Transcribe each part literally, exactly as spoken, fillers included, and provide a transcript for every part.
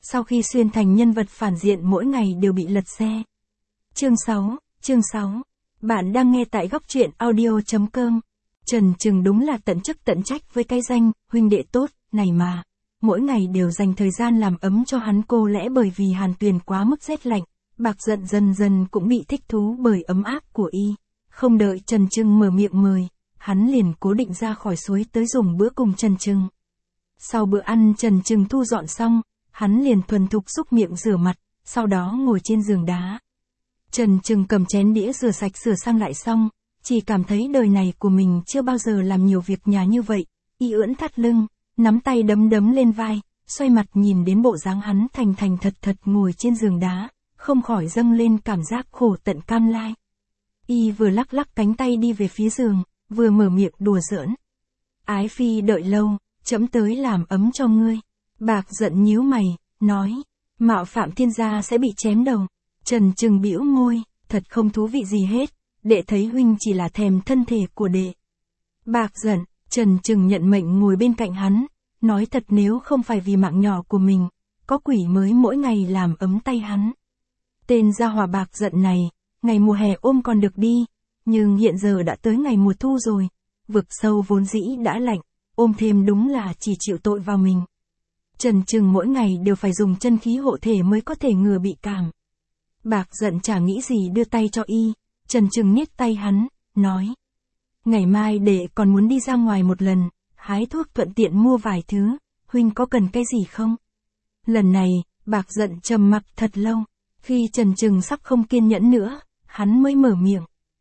sau khi xuyên thành nhân vật phản diện mỗi ngày đều bị lật xe. Chương sáu, chương sáu. Bạn đang nghe tại góc truyện audio chấm com. Trần Trừng đúng là tận chức tận trách với cái danh huynh đệ tốt này mà. Mỗi ngày đều dành thời gian làm ấm cho hắn, cô lẽ bởi vì Hàn Tuyền quá mức rét lạnh, Bạc Dận dần dần cũng bị thích thú bởi ấm áp của y. Không đợi Trần Trừng mở miệng mời, hắn liền cố định ra khỏi suối tới dùng bữa cùng Trần Trừng. Sau bữa ăn Trần Trừng thu dọn xong, hắn liền thuần thục xúc miệng rửa mặt, sau đó ngồi trên giường đá. Trần Trừng cầm chén đĩa rửa sạch sửa sang lại xong, chỉ cảm thấy đời này của mình chưa bao giờ làm nhiều việc nhà như vậy. Y ưỡn thắt lưng, nắm tay đấm đấm lên vai, xoay mặt nhìn đến bộ dáng hắn thành thành thật thật ngồi trên giường đá, không khỏi dâng lên cảm giác khổ tận cam lai. Y vừa lắc lắc cánh tay đi về phía giường, vừa mở miệng đùa giỡn. Ái phi đợi lâu, trẫm tới làm ấm cho ngươi. Bạc Dận nhíu mày, nói, mạo phạm thiên gia sẽ bị chém đầu. Trần Trừng bĩu môi, thật không thú vị gì hết, đệ thấy huynh chỉ là thèm thân thể của đệ. Bạc Dận, Trần Trừng nhận mệnh ngồi bên cạnh hắn, nói thật nếu không phải vì mạng nhỏ của mình, có quỷ mới mỗi ngày làm ấm tay hắn. Tên gia hỏa Bạc Dận này, ngày mùa hè ôm còn được đi, nhưng hiện giờ đã tới ngày mùa thu rồi, vực sâu vốn dĩ đã lạnh, ôm thêm đúng là chỉ chịu tội vào mình. Trần Trừng mỗi ngày đều phải dùng chân khí hộ thể mới có thể ngừa bị cảm. Bạc Dận chả nghĩ gì đưa tay cho y, Trần Trừng niết tay hắn, nói. Ngày mai đệ còn muốn đi ra ngoài một lần, hái thuốc thuận tiện mua vài thứ, huynh có cần cái gì không? Lần này, Bạc Dận trầm mặc thật lâu, khi Trần Trừng sắp không kiên nhẫn nữa, hắn mới mở miệng.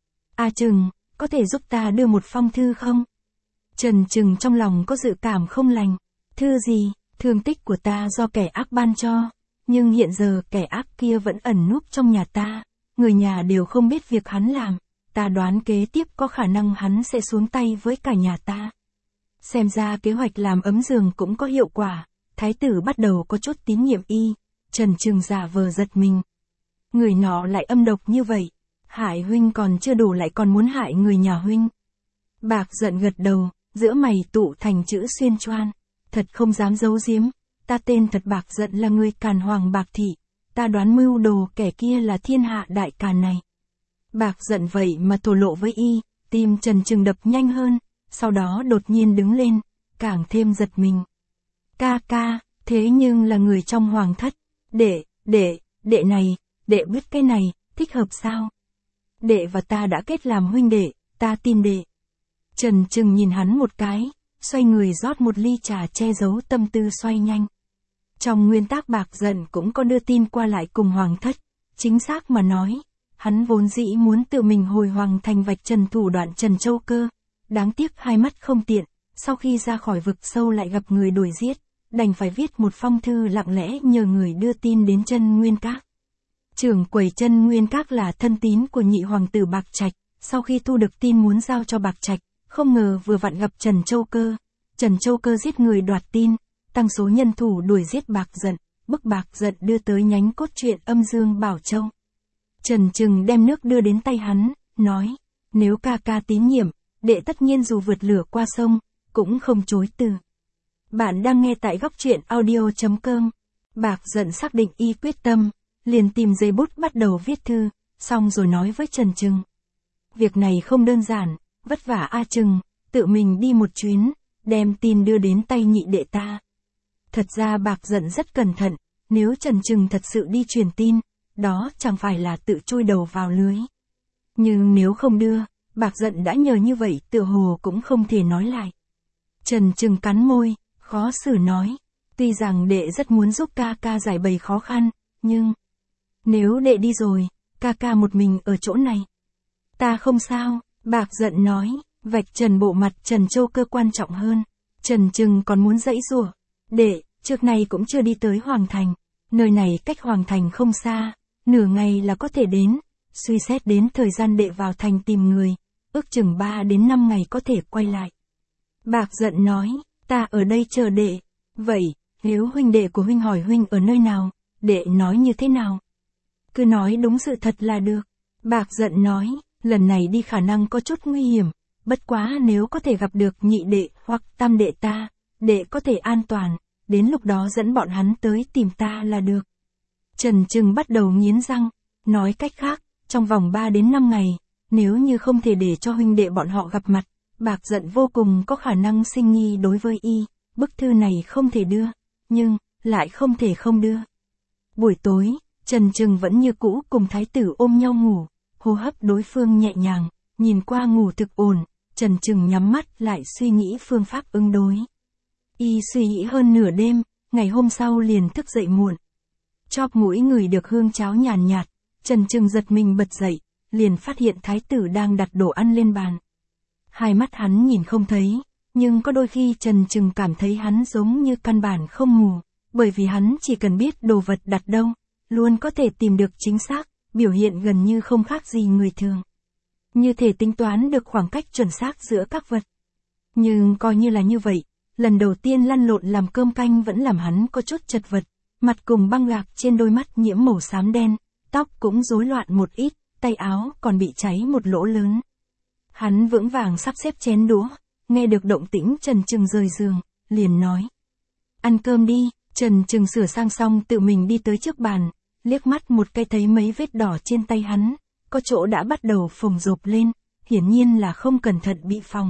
A Trừng, có thể giúp ta đưa một phong thư không? Trần Trừng trong lòng có dự cảm không lành. Thư gì? Thương tích của ta do kẻ ác ban cho, nhưng hiện giờ kẻ ác kia vẫn ẩn núp trong nhà ta, người nhà đều không biết việc hắn làm, ta đoán kế tiếp có khả năng hắn sẽ xuống tay với cả nhà ta. Xem ra kế hoạch làm ấm giường cũng có hiệu quả, thái tử bắt đầu có chút tín nhiệm y. Trần Trừng giả vờ giật mình. Người nọ lại âm độc như vậy, hại huynh còn chưa đủ lại còn muốn hại người nhà huynh. Bạc Dận gật đầu, giữa mày tụ thành chữ xuyên choan. Thật không dám giấu giếm, ta tên thật Bạc Dận là người Càn Hoàng Bạc Thị, ta đoán mưu đồ kẻ kia là thiên hạ đại Càn này. Bạc Dận vậy mà thổ lộ với y, tim Trần Trừng đập nhanh hơn, sau đó đột nhiên đứng lên, càng thêm giật mình. Ca ca, thế nhưng là người trong hoàng thất, đệ, đệ, đệ này, đệ biết cái này, thích hợp sao? Đệ và ta đã kết làm huynh đệ, ta tin đệ. Trần Trừng nhìn hắn một cái, xoay người rót một ly trà che giấu tâm tư xoay nhanh. Trong nguyên tắc Bạc Dận cũng có đưa tin qua lại cùng hoàng thất, chính xác mà nói, hắn vốn dĩ muốn tự mình hồi hoàng thành vạch trần thủ đoạn Trần Châu Cơ, đáng tiếc hai mắt không tiện, sau khi ra khỏi vực sâu lại gặp người đuổi giết, đành phải viết một phong thư lặng lẽ nhờ người đưa tin đến Chân Nguyên Các. Trưởng quầy Chân Nguyên Các là thân tín của nhị hoàng tử Bạc Trạch, sau khi thu được tin muốn giao cho Bạc Trạch, không ngờ vừa vặn gặp Trần Châu Cơ. Trần Châu Cơ giết người đoạt tin, tăng số nhân thủ đuổi giết Bạc Dận, bức Bạc Dận đưa tới nhánh cốt truyện Âm Dương Bảo Châu. Trần Trừng đem nước đưa đến tay hắn, nói, nếu ca ca tín nhiệm, đệ tất nhiên dù vượt lửa qua sông, cũng không chối từ. Bạn đang nghe tại góc truyện audio chấm com. Bạc Dận xác định y quyết tâm, liền tìm giấy bút bắt đầu viết thư, xong rồi nói với Trần Trừng. Việc này không đơn giản, vất vả A Trừng, tự mình đi một chuyến, đem tin đưa đến tay nhị đệ ta. Thật ra Bạc Dận rất cẩn thận, nếu Trần Trừng thật sự đi truyền tin, đó chẳng phải là tự chui đầu vào lưới. Nhưng nếu không đưa, Bạc Dận đã nhờ như vậy tựa hồ cũng không thể nói lại. Trần Trừng cắn môi, khó xử nói, tuy rằng đệ rất muốn giúp ca ca giải bày khó khăn, nhưng nếu đệ đi rồi, ca ca một mình ở chỗ này. Ta không sao, Bạc Dận nói, vạch trần bộ mặt Trần Châu Cơ quan trọng hơn. Trần Trừng còn muốn dãy giụa, đệ, trước này cũng chưa đi tới Hoàng Thành, nơi này cách Hoàng Thành không xa, nửa ngày là có thể đến, suy xét đến thời gian đệ vào thành tìm người, ước chừng ba đến năm ngày có thể quay lại. Bạc Dận nói, ta ở đây chờ đệ, vậy, nếu huynh đệ của huynh hỏi huynh ở nơi nào, đệ nói như thế nào? Cứ nói đúng sự thật là được. Bạc Dận nói, lần này đi khả năng có chút nguy hiểm, bất quá nếu có thể gặp được nhị đệ hoặc tam đệ ta, đệ có thể an toàn, đến lúc đó dẫn bọn hắn tới tìm ta là được. Trần Trừng bắt đầu nghiến răng, nói cách khác, trong vòng ba đến năm ngày, nếu như không thể để cho huynh đệ bọn họ gặp mặt, Bạc Dận vô cùng có khả năng sinh nghi đối với y, bức thư này không thể đưa, nhưng, lại không thể không đưa. Buổi tối, Trần Trừng vẫn như cũ cùng thái tử ôm nhau ngủ, hô hấp đối phương nhẹ nhàng, nhìn qua ngủ thực ổn, Trần Trừng nhắm mắt lại suy nghĩ phương pháp ứng đối. Y suy nghĩ hơn nửa đêm, ngày hôm sau liền thức dậy muộn. Chóp mũi ngửi được hương cháo nhàn nhạt, Trần Trừng giật mình bật dậy, liền phát hiện thái tử đang đặt đồ ăn lên bàn. Hai mắt hắn nhìn không thấy, nhưng có đôi khi Trần Trừng cảm thấy hắn giống như căn bản không ngủ, bởi vì hắn chỉ cần biết đồ vật đặt đâu, luôn có thể tìm được chính xác, biểu hiện gần như không khác gì người thường. Như thể tính toán được khoảng cách chuẩn xác giữa các vật. Nhưng coi như là như vậy, lần đầu tiên lăn lộn làm cơm canh vẫn làm hắn có chút chật vật, mặt cùng băng gạc trên đôi mắt nhiễm màu xám đen, tóc cũng rối loạn một ít, tay áo còn bị cháy một lỗ lớn. Hắn vững vàng sắp xếp chén đũa, nghe được động tĩnh Trần Trừng rời giường, liền nói. Ăn cơm đi, Trần Trừng sửa sang xong tự mình đi tới trước bàn, liếc mắt một cái thấy mấy vết đỏ trên tay hắn, có chỗ đã bắt đầu phồng rộp lên, hiển nhiên là không cẩn thận bị phồng.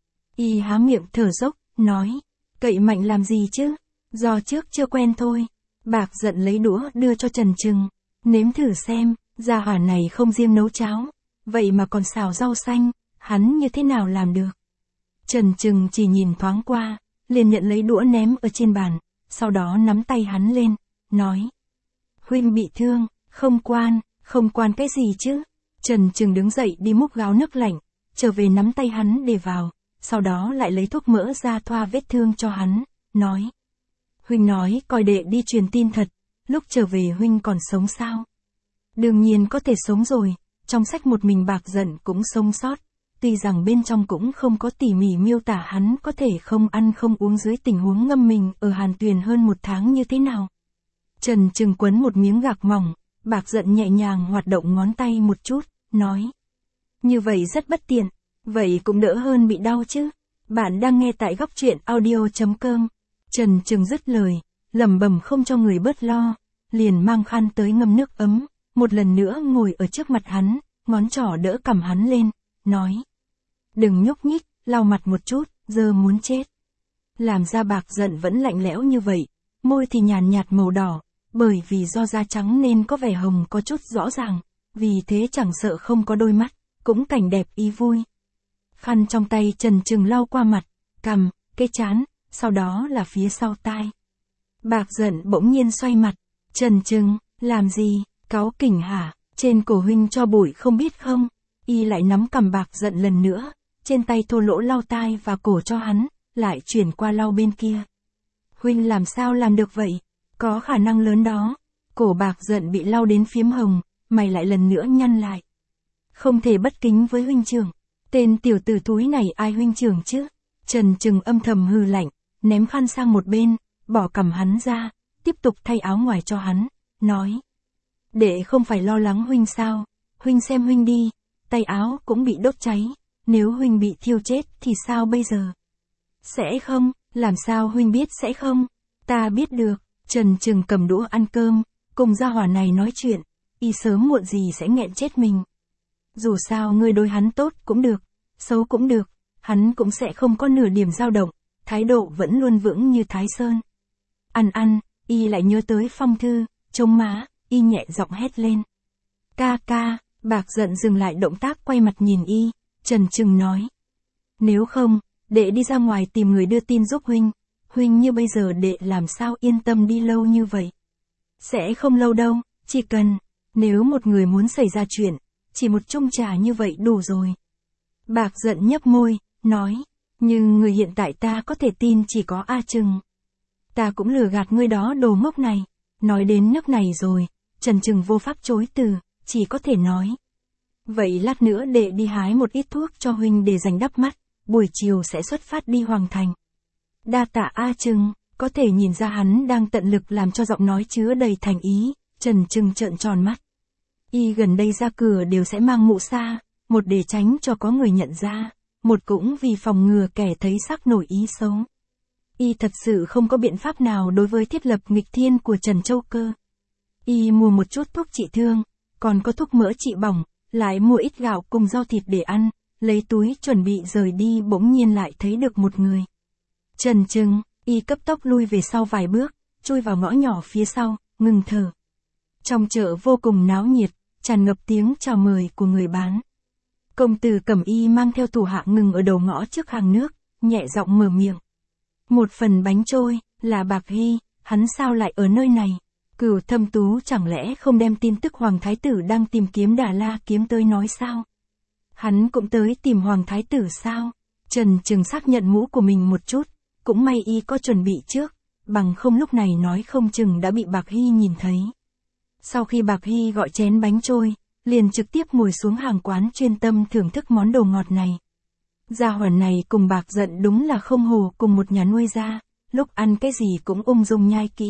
Y há miệng thở dốc, nói, cậy mạnh làm gì chứ, do trước chưa quen thôi. Bạc Dận lấy đũa đưa cho Trần Trừng, nếm thử xem, gia hỏa này không riêng nấu cháo, vậy mà còn xào rau xanh, hắn như thế nào làm được. Trần Trừng chỉ nhìn thoáng qua, liền nhận lấy đũa ném ở trên bàn, sau đó nắm tay hắn lên, nói. Huynh bị thương, không quan, không quan cái gì chứ. Trần Trừng đứng dậy đi múc gáo nước lạnh, trở về nắm tay hắn để vào, sau đó lại lấy thuốc mỡ ra thoa vết thương cho hắn, nói. Huynh nói coi đệ đi truyền tin thật, lúc trở về huynh còn sống sao? Đương nhiên có thể sống rồi, trong sách một mình Bạc Dận cũng sống sót, tuy rằng bên trong cũng không có tỉ mỉ miêu tả hắn có thể không ăn không uống dưới tình huống ngâm mình ở Hàn Tuyền hơn một tháng như thế nào. Trần Trừng quấn một miếng gạc mỏng, Bạc Dận nhẹ nhàng hoạt động ngón tay một chút, nói. Như vậy rất bất tiện, vậy cũng đỡ hơn bị đau chứ. Bạn đang nghe tại góc truyện audio chấm com. Trần Trừng dứt lời, lẩm bẩm không cho người bớt lo, liền mang khăn tới ngâm nước ấm, một lần nữa ngồi ở trước mặt hắn, ngón trỏ đỡ cằm hắn lên, nói. Đừng nhúc nhích, lau mặt một chút, giờ muốn chết. Làm ra Bạc Dận vẫn lạnh lẽo như vậy, môi thì nhàn nhạt màu đỏ, bởi vì do da trắng nên có vẻ hồng có chút rõ ràng, vì thế chẳng sợ không có đôi mắt, cũng cảnh đẹp ý vui. Khăn trong tay Trần Trừng lau qua mặt, cằm, cái trán, sau đó là phía sau tai. Bạc Dận bỗng nhiên xoay mặt, Trần Trừng, làm gì, cáu kỉnh hả, trên cổ huynh cho bụi không biết không? Y lại nắm cằm Bạc Dận lần nữa, trên tay thô lỗ lau tai và cổ cho hắn, lại chuyển qua lau bên kia. Huynh làm sao làm được vậy? Có khả năng lớn đó. Cổ Bạc Dận bị lau đến phiếm hồng, mày lại lần nữa nhăn lại. Không thể bất kính với huynh trưởng. Tên tiểu tử thúi này ai huynh trưởng chứ? Trần Trừng âm thầm hừ lạnh, ném khăn sang một bên, bỏ cằm hắn ra, tiếp tục thay áo ngoài cho hắn, nói. Đệ không phải lo lắng huynh sao? Huynh xem huynh đi, tay áo cũng bị đốt cháy, nếu huynh bị thiêu chết thì sao bây giờ? Sẽ không, làm sao huynh biết sẽ không? Ta biết được. Trần Trừng cầm đũa ăn cơm, cùng gia hỏa này nói chuyện, y sớm muộn gì sẽ nghẹn chết mình. Dù sao ngươi đối hắn tốt cũng được, xấu cũng được, hắn cũng sẽ không có nửa điểm dao động, thái độ vẫn luôn vững như Thái Sơn. Ăn ăn, y lại nhớ tới phong thư, trông má, y nhẹ giọng hét lên. Ca ca, Bạc Dận dừng lại động tác quay mặt nhìn y, Trần Trừng nói. Nếu không, đệ đi ra ngoài tìm người đưa tin giúp huynh. Huynh như bây giờ đệ làm sao yên tâm đi lâu như vậy? Sẽ không lâu đâu, chỉ cần, nếu một người muốn xảy ra chuyện, chỉ một chung trà như vậy đủ rồi. Bạc Dận nhấp môi, nói, nhưng người hiện tại ta có thể tin chỉ có A Trừng. Ta cũng lừa gạt ngươi đó đồ ngốc này. Nói đến nước này rồi, Trần Trừng vô pháp chối từ, chỉ có thể nói. Vậy lát nữa đệ đi hái một ít thuốc cho huynh để dành đắp mắt, buổi chiều sẽ xuất phát đi Hoàng Thành. Đa tạ A Trừng, có thể nhìn ra hắn đang tận lực làm cho giọng nói chứa đầy thành ý, Trần Trừng trợn tròn mắt. Y gần đây ra cửa đều sẽ mang mũ sa, một để tránh cho có người nhận ra, một cũng vì phòng ngừa kẻ thấy sắc nổi ý xấu. Y thật sự không có biện pháp nào đối với thiết lập nghịch thiên của Trần Châu Cơ. Y mua một chút thuốc trị thương, còn có thuốc mỡ trị bỏng, lại mua ít gạo cùng rau thịt để ăn, lấy túi chuẩn bị rời đi bỗng nhiên lại thấy được một người. Chần chừng, Y cấp tốc lui về sau vài bước, chui vào ngõ nhỏ phía sau, ngừng thở. Trong chợ vô cùng náo nhiệt, tràn ngập tiếng chào mời của người bán. Công tử Cẩm Y mang theo thủ hạ ngừng ở đầu ngõ trước hàng nước, nhẹ giọng mở miệng. Một phần bánh trôi, là Bạc Hy, hắn sao lại ở nơi này? Cửu Thâm Tú chẳng lẽ không đem tin tức Hoàng Thái Tử đang tìm kiếm Đà La kiếm tới nói sao? Hắn cũng tới tìm Hoàng Thái Tử sao? Trần Trừng xác nhận mũ của mình một chút, cũng may Y có chuẩn bị trước, bằng không lúc này nói không chừng đã bị Bạc Hy nhìn thấy. Sau khi Bạc Hy gọi chén bánh trôi, liền trực tiếp ngồi xuống hàng quán chuyên tâm thưởng thức món đồ ngọt này. Gia hỏa này cùng Bạc Giận đúng là không hồ cùng một nhà nuôi ra, lúc ăn cái gì cũng ung dung nhai kỹ.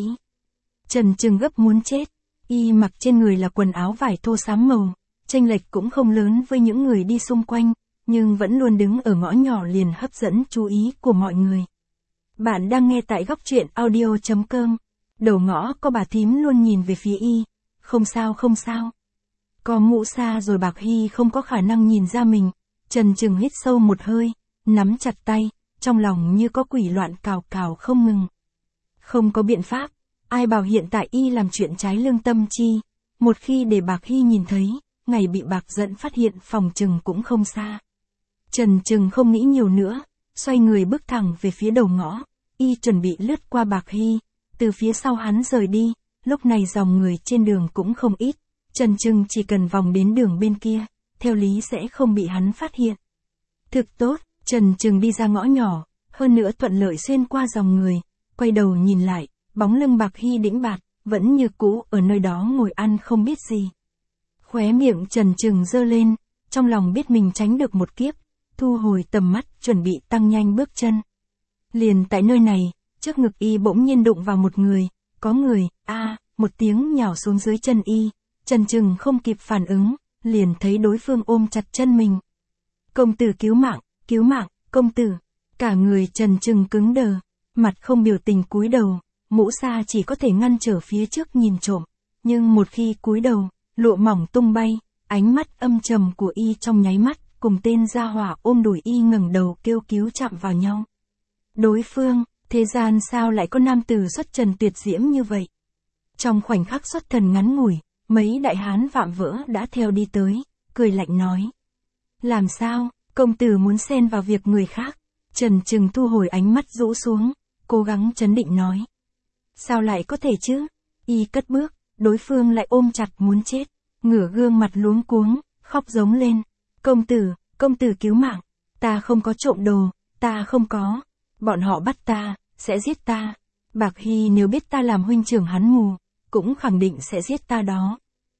Trần Trừng gấp muốn chết, Y mặc trên người là quần áo vải thô xám màu, chênh lệch cũng không lớn với những người đi xung quanh, nhưng vẫn luôn đứng ở ngõ nhỏ liền hấp dẫn chú ý của mọi người. Bạn đang nghe tại góc truyện audio chấm com. Đầu ngõ có bà thím luôn nhìn về phía Y. Không sao không sao. Có mũ xa rồi Bạc Hy không có khả năng nhìn ra mình. Trần Trừng hít sâu một hơi, nắm chặt tay, trong lòng như có quỷ loạn cào cào không ngừng. Không có biện pháp, ai bảo hiện tại Y làm chuyện trái lương tâm chi. Một khi để Bạc Hy nhìn thấy, ngày bị Bạc Giận phát hiện phòng chừng cũng không xa. Trần Trừng không nghĩ nhiều nữa, xoay người bước thẳng về phía đầu ngõ. Y chuẩn bị lướt qua Bạc Hy, từ phía sau hắn rời đi. Lúc này dòng người trên đường cũng không ít, Trần Trừng chỉ cần vòng đến đường bên kia, theo lý sẽ không bị hắn phát hiện. Thực tốt, Trần Trừng đi ra ngõ nhỏ, hơn nữa thuận lợi xuyên qua dòng người, quay đầu nhìn lại, bóng lưng Bạc Hy đĩnh bạt, vẫn như cũ ở nơi đó ngồi ăn không biết gì. Khóe miệng Trần Trừng giơ lên, trong lòng biết mình tránh được một kiếp, thu hồi tầm mắt chuẩn bị tăng nhanh bước chân. Liền tại nơi này, trước ngực Y bỗng nhiên đụng vào một người. Có người, a à, một tiếng nhào xuống dưới chân Y, Trần Trừng không kịp phản ứng, liền thấy đối phương ôm chặt chân mình. Công tử cứu mạng, cứu mạng, công tử. Cả người Trần Trừng cứng đờ, mặt không biểu tình cúi đầu, mũ sa chỉ có thể ngăn trở phía trước nhìn trộm. Nhưng một khi cúi đầu, lụa mỏng tung bay, ánh mắt âm trầm của Y trong nháy mắt, cùng tên gia hỏa ôm đùi Y ngẩng đầu kêu cứu chạm vào nhau. Đối phương, thế gian sao lại có nam tử xuất trần tuyệt diễm như vậy? Trong khoảnh khắc xuất thần ngắn ngủi, mấy đại hán vạm vỡ đã theo đi tới, cười lạnh nói. Làm sao, công tử muốn xen vào việc người khác? Trần Trừng thu hồi ánh mắt rũ xuống, cố gắng trấn định nói. Sao lại có thể chứ? Y cất bước, đối phương lại ôm chặt muốn chết, ngửa gương mặt luống cuống, khóc giống lên. Công tử, công tử cứu mạng, ta không có trộm đồ, ta không có. Bọn họ bắt ta, sẽ giết ta. Bạc Hy nếu biết ta làm huynh trưởng hắn mù, cũng khẳng định sẽ giết ta đó.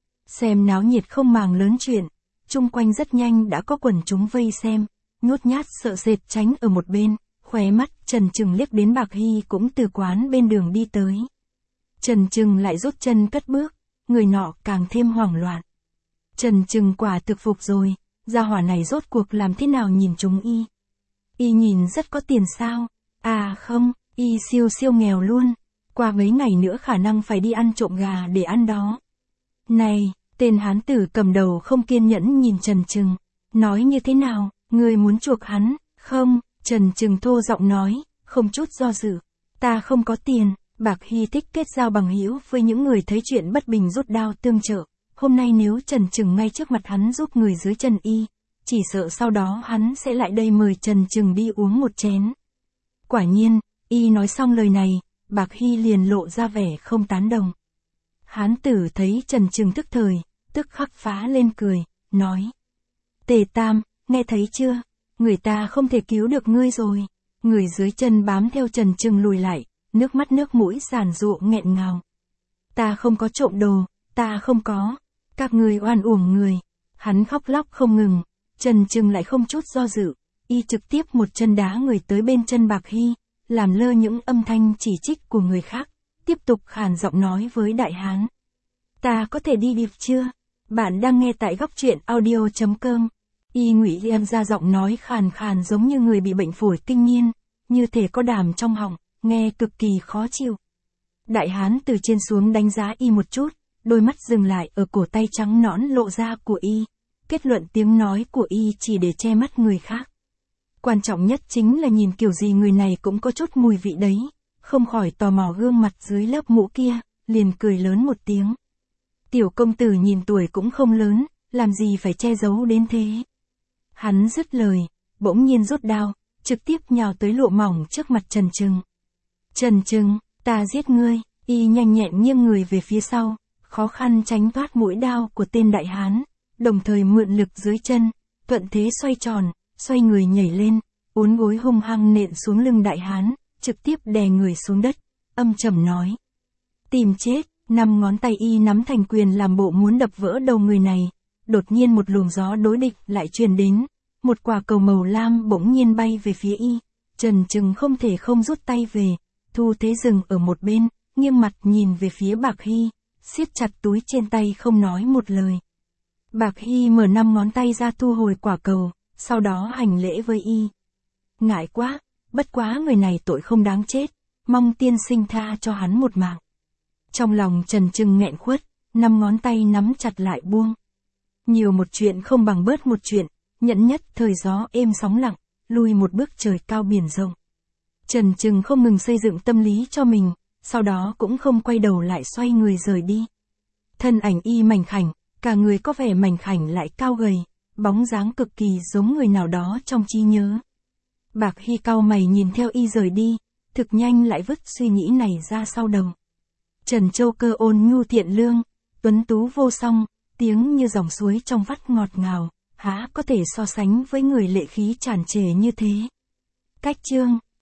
Xem náo nhiệt không màng lớn chuyện, chung quanh rất nhanh đã có quần chúng vây xem, nhút nhát sợ sệt tránh ở một bên, khóe mắt Trần Trừng liếc đến Bạc Hy cũng từ quán bên đường đi tới. Trần Trừng lại rút chân cất bước, người nọ càng thêm hoảng loạn. Trần Trừng quả thực phục rồi, gia hỏa này rốt cuộc làm thế nào nhìn chúng Y. Y nhìn rất có tiền sao? À không, Y siêu siêu nghèo luôn, qua mấy ngày nữa khả năng phải đi ăn trộm gà để ăn đó. Này, tên hán tử cầm đầu không kiên nhẫn nhìn Trần Trừng, nói như thế nào, ngươi muốn chuộc hắn, không? Trần Trừng thô giọng nói, không chút do dự, ta không có tiền. Bạc Hy thích kết giao bằng hữu với những người thấy chuyện bất bình rút đao tương trợ, hôm nay nếu Trần Trừng ngay trước mặt hắn giúp người dưới chân Y, chỉ sợ sau đó hắn sẽ lại đây mời Trần Trừng đi uống một chén. Quả nhiên, Y nói xong lời này, Bạc Hy liền lộ ra vẻ không tán đồng. Hán tử thấy Trần Trừng tức thời, tức khắc phá lên cười, nói. Tề Tam, nghe thấy chưa? Người ta không thể cứu được ngươi rồi. Người dưới chân bám theo Trần Trừng lùi lại, nước mắt nước mũi giàn giụa nghẹn ngào. Ta không có trộm đồ, ta không có. Các ngươi oan uổng người. Hắn khóc lóc không ngừng, Trần Trừng lại không chút do dự, Y trực tiếp một chân đá người tới bên chân Bạc Hy, làm lơ những âm thanh chỉ trích của người khác, tiếp tục khàn giọng nói với đại hán. Ta có thể đi điệp chưa? Bạn đang nghe tại góc truyện audio chấm com. Y ngụy em ra giọng nói khàn khàn giống như người bị bệnh phổi kinh niên, như thể có đàm trong họng, nghe cực kỳ khó chịu. Đại hán từ trên xuống đánh giá y một chút, đôi mắt dừng lại ở cổ tay trắng nõn lộ ra của y, kết luận tiếng nói của y chỉ để che mắt người khác. Quan trọng nhất chính là nhìn kiểu gì người này cũng có chút mùi vị đấy, không khỏi tò mò gương mặt dưới lớp mũ kia, liền cười lớn một tiếng. Tiểu công tử nhìn tuổi cũng không lớn, làm gì phải che giấu đến thế. Hắn dứt lời, bỗng nhiên rút đao, trực tiếp nhào tới lụa mỏng trước mặt Trần Trừng. Trần Trừng, ta giết ngươi, y nhanh nhẹn nghiêng người về phía sau, khó khăn tránh thoát mũi đao của tên đại hán, đồng thời mượn lực dưới chân, thuận thế xoay tròn, xoay người nhảy lên, uốn gối hung hăng nện xuống lưng đại hán, trực tiếp đè người xuống đất, âm trầm nói. Tìm chết, năm ngón tay y nắm thành quyền làm bộ muốn đập vỡ đầu người này, đột nhiên một luồng gió đối địch lại truyền đến, một quả cầu màu lam bỗng nhiên bay về phía y, Trần Trừng không thể không rút tay về, thu thế dừng ở một bên, nghiêng mặt nhìn về phía Bạc Hy, siết chặt túi trên tay không nói một lời. Bạc Hy mở năm ngón tay ra thu hồi quả cầu, sau đó hành lễ với y. Ngại quá, bất quá người này tội không đáng chết, mong tiên sinh tha cho hắn một mạng. Trong lòng Trần Trừng nghẹn khuất, năm ngón tay nắm chặt lại buông. Nhiều một chuyện không bằng bớt một chuyện, nhẫn nhất thời gió êm sóng lặng, lui một bước trời cao biển rộng. Trần Trừng không ngừng xây dựng tâm lý cho mình, sau đó cũng không quay đầu lại xoay người rời đi. Thân ảnh y mảnh khảnh, cả người có vẻ mảnh khảnh lại cao gầy, bóng dáng cực kỳ giống người nào đó trong trí nhớ. Bạc Hy cau mày nhìn theo y rời đi, thực nhanh lại vứt suy nghĩ này ra sau đầu. Trần Châu Cơ ôn nhu thiện lương, tuấn tú vô song, tiếng như dòng suối trong vắt ngọt ngào, há có thể so sánh với người lệ khí tràn trề như thế. Cách chương